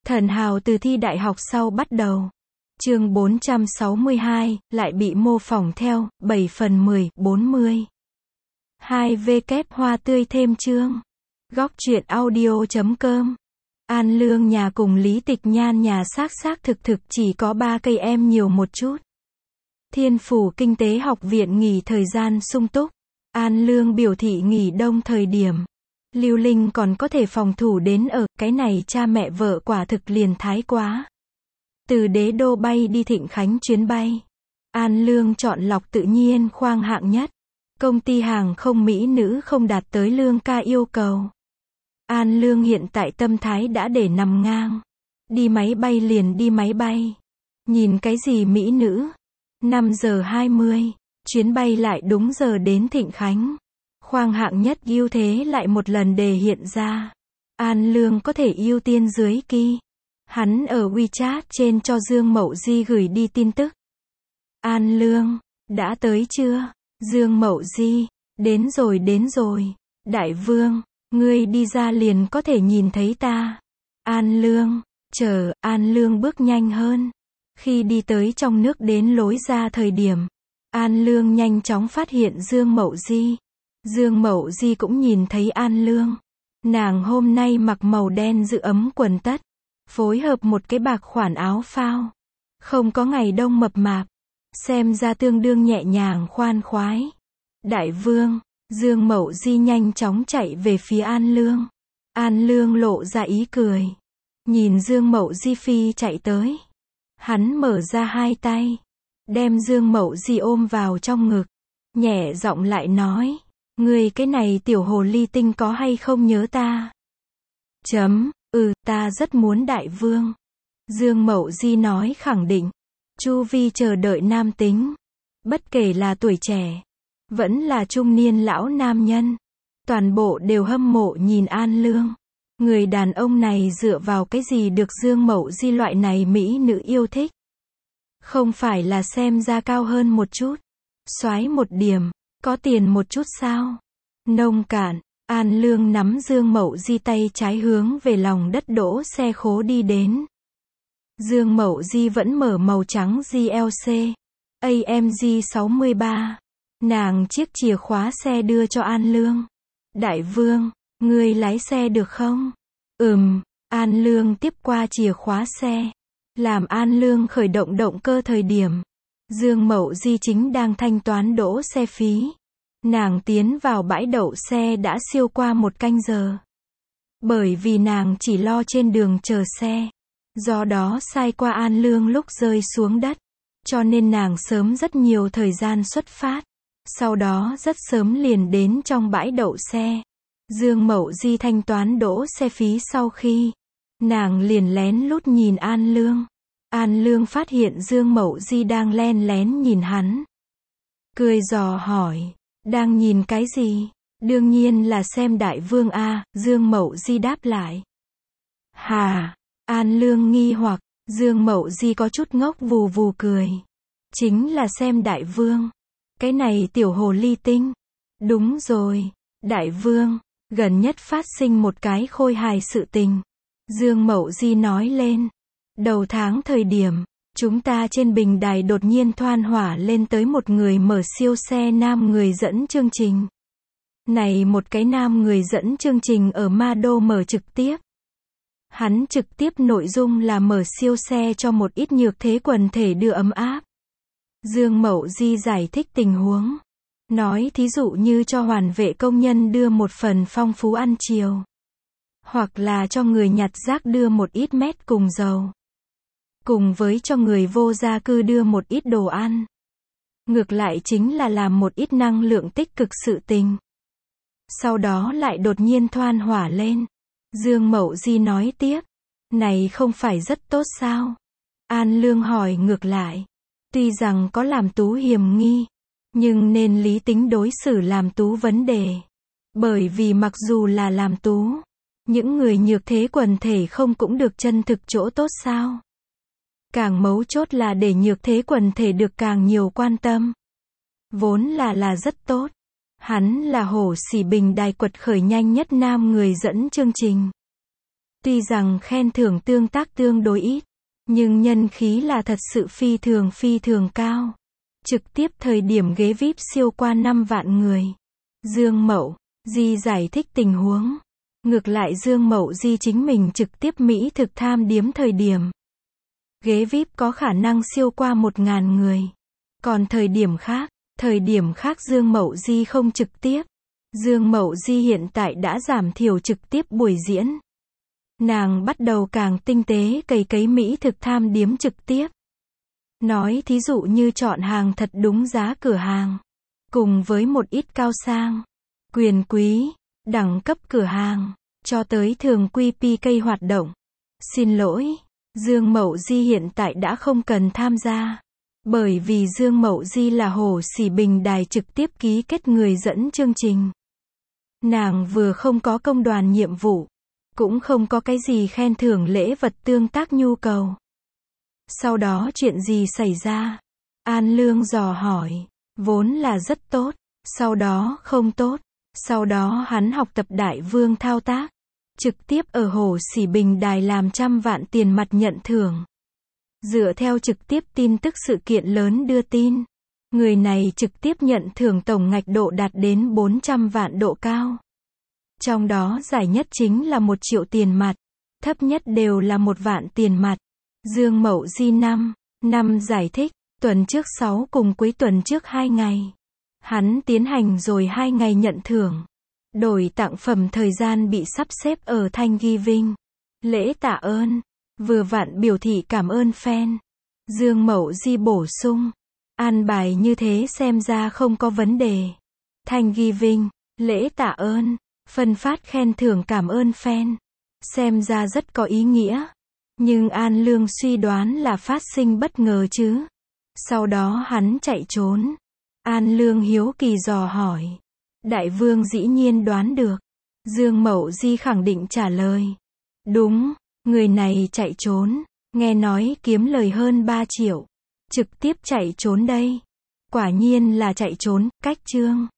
Thần hào từ thi đại học sau bắt đầu. Chương 462, lại bị mô phỏng theo, 7 phần 10, 40. 2W hoa tươi thêm chương. Góc truyện audio.com. An Lương nhà cùng Lý Tịch Nhan nhà xác thực chỉ có 3 cây em nhiều một chút. Thiên Phủ Kinh tế học viện nghỉ thời gian sung túc. An Lương biểu thị nghỉ đông thời điểm. Lưu Linh còn có thể phòng thủ đến ở, cái này cha mẹ vợ quả thực liền thái quá. Từ Đế Đô bay đi Thịnh Khánh chuyến bay. An Lương chọn lọc tự nhiên khoang hạng nhất. Công ty hàng không mỹ nữ không đạt tới lương ca yêu cầu. An Lương hiện tại tâm thái đã để nằm ngang. Đi máy bay liền đi máy bay. Nhìn cái gì mỹ nữ? 5 giờ 20, chuyến bay lại đúng giờ đến Thịnh Khánh. Khoang hạng nhất ưu thế lại một lần đề hiện ra. An Lương có thể ưu tiên dưới kỳ. Hắn ở WeChat trên cho Dương Mậu Di gửi đi tin tức. An Lương, đã tới chưa? Dương Mậu Di, đến rồi. Đại vương, ngươi đi ra liền có thể nhìn thấy ta. An Lương, chờ, An Lương bước nhanh hơn. Khi đi tới trong nước đến lối ra thời điểm, An Lương nhanh chóng phát hiện Dương Mậu Di. Dương Mậu Di cũng nhìn thấy An Lương. Nàng hôm nay mặc màu đen giữ ấm quần tất, phối hợp một cái bạc khoản áo phao. Không có ngày đông mập mạp, xem ra tương đương nhẹ nhàng khoan khoái. Đại vương, Dương Mậu Di nhanh chóng chạy về phía An Lương. An Lương lộ ra ý cười. Nhìn Dương Mậu Di phi chạy tới. Hắn mở ra hai tay, đem Dương Mậu Di ôm vào trong ngực. Nhẹ giọng lại nói, ngươi cái này tiểu hồ ly tinh có hay không nhớ ta? Ta rất muốn đại vương. Dương Mậu Di nói khẳng định. Chu vi chờ đợi nam tính. Bất kể là tuổi trẻ, vẫn là trung niên lão nam nhân. Toàn bộ đều hâm mộ nhìn An Lương. Người đàn ông này dựa vào cái gì được Dương Mậu Di loại này mỹ nữ yêu thích? Không phải là xem ra cao hơn một chút, soái một điểm, có tiền một chút sao? Nông cạn. An Lương nắm Dương Mậu Di tay trái hướng về lòng đất đỗ xe khố đi đến. Dương Mậu Di vẫn mở màu trắng GLC AMG 63. Nàng chiếc chìa khóa xe đưa cho An Lương. Đại vương, ngươi lái xe được không? An Lương tiếp qua chìa khóa xe. Làm An Lương khởi động động cơ thời điểm, Dương Mậu Di chính đang thanh toán đỗ xe phí. Nàng tiến vào bãi đậu xe đã siêu qua 1 canh giờ. Bởi vì nàng chỉ lo trên đường chờ xe. Do đó sai qua An Lương lúc rơi xuống đất. Cho nên nàng sớm rất nhiều thời gian xuất phát. Sau đó rất sớm liền đến trong bãi đậu xe. Dương Mậu Di thanh toán đỗ xe phí sau khi, nàng liền lén lút nhìn An Lương. An Lương phát hiện Dương Mậu Di đang len lén nhìn hắn. Cười dò hỏi, đang nhìn cái gì? Đương nhiên là xem đại vương a, Dương Mậu Di đáp lại. Hà, An Lương nghi hoặc, Dương Mậu Di có chút ngốc vù vù cười. Chính là xem đại vương. Cái này tiểu hồ ly tinh. Đúng rồi, đại vương, gần nhất phát sinh một cái khôi hài sự tình. Dương Mậu Di nói lên. Đầu tháng thời điểm, chúng ta trên bình đài đột nhiên thoan hỏa lên tới một người mở siêu xe nam người dẫn chương trình. Này một cái nam người dẫn chương trình ở Ma Đô mở trực tiếp. Hắn trực tiếp nội dung là mở siêu xe cho một ít nhược thế quần thể đưa ấm áp. Dương Mậu Di giải thích tình huống. Nói thí dụ như cho hoàn vệ công nhân đưa một phần phong phú ăn chiều. Hoặc là cho người nhặt rác đưa một ít mét cùng dầu. Cùng với cho người vô gia cư đưa một ít đồ ăn. Ngược lại chính là làm một ít năng lượng tích cực sự tình. Sau đó lại đột nhiên thoan hỏa lên. Dương Mậu Di nói tiếp. Này không phải rất tốt sao? An Lương hỏi ngược lại. Tuy rằng có làm tú hiểm nghi, nhưng nên lý tính đối xử làm tú vấn đề. Bởi vì mặc dù là làm tú, những người nhược thế quần thể không cũng được chân thực chỗ tốt sao? Càng mấu chốt là để nhược thế quần thể được càng nhiều quan tâm. Vốn là rất tốt. Hắn là hổ xỉ bình đài quật khởi nhanh nhất nam người dẫn chương trình. Tuy rằng khen thưởng tương tác tương đối ít, nhưng nhân khí là thật sự phi thường cao. Trực tiếp thời điểm ghế VIP siêu qua 5 vạn người. Dương Mậu Di giải thích tình huống. Ngược lại Dương Mậu Di chính mình trực tiếp mỹ thực tham điếm thời điểm. Ghế VIP có khả năng siêu qua 1.000 người. Còn thời điểm khác Dương Mậu Di không trực tiếp. Dương Mậu Di hiện tại đã giảm thiểu trực tiếp buổi diễn. Nàng bắt đầu càng tinh tế cấy mỹ thực tham điếm trực tiếp. Nói thí dụ như chọn hàng thật đúng giá cửa hàng. Cùng với một ít cao sang, quyền quý, đẳng cấp cửa hàng, cho tới thường quy PK hoạt động. Xin lỗi, Dương Mậu Di hiện tại đã không cần tham gia. Bởi vì Dương Mậu Di là Hồ Sỉ Bình Đài trực tiếp ký kết người dẫn chương trình. Nàng vừa không có công đoàn nhiệm vụ, cũng không có cái gì khen thưởng lễ vật tương tác nhu cầu. Sau đó chuyện gì xảy ra? An Lương dò hỏi. Vốn là rất tốt, sau đó không tốt. Sau đó hắn học tập Đại Vương thao tác. Trực tiếp ở Hồ Sỉ Bình Đài làm 100 vạn tiền mặt nhận thưởng. Dựa theo trực tiếp tin tức sự kiện lớn đưa tin. Người này trực tiếp nhận thưởng tổng ngạch độ đạt đến 400 vạn độ cao. Trong đó giải nhất chính là 1 triệu tiền mặt. Thấp nhất đều là 1 vạn tiền mặt. Dương Mậu Di năm giải thích. Tuần trước 6 cùng cuối tuần trước 2 ngày. Hắn tiến hành rồi 2 ngày nhận thưởng. Đổi tặng phẩm thời gian bị sắp xếp ở Thanksgiving. Lễ tạ ơn. Vừa vặn biểu thị cảm ơn fan. Dương Mậu Di bổ sung. An bài như thế xem ra không có vấn đề. Thanksgiving, lễ tạ ơn, phân phát khen thưởng cảm ơn fan. Xem ra rất có ý nghĩa. Nhưng An Lương suy đoán là phát sinh bất ngờ chứ. Sau đó hắn chạy trốn. An Lương hiếu kỳ dò hỏi. Đại Vương dĩ nhiên đoán được. Dương Mậu Di khẳng định trả lời. Đúng, người này chạy trốn. Nghe nói kiếm lời hơn 3 triệu. Trực tiếp chạy trốn đây. Quả nhiên là chạy trốn, cách chương.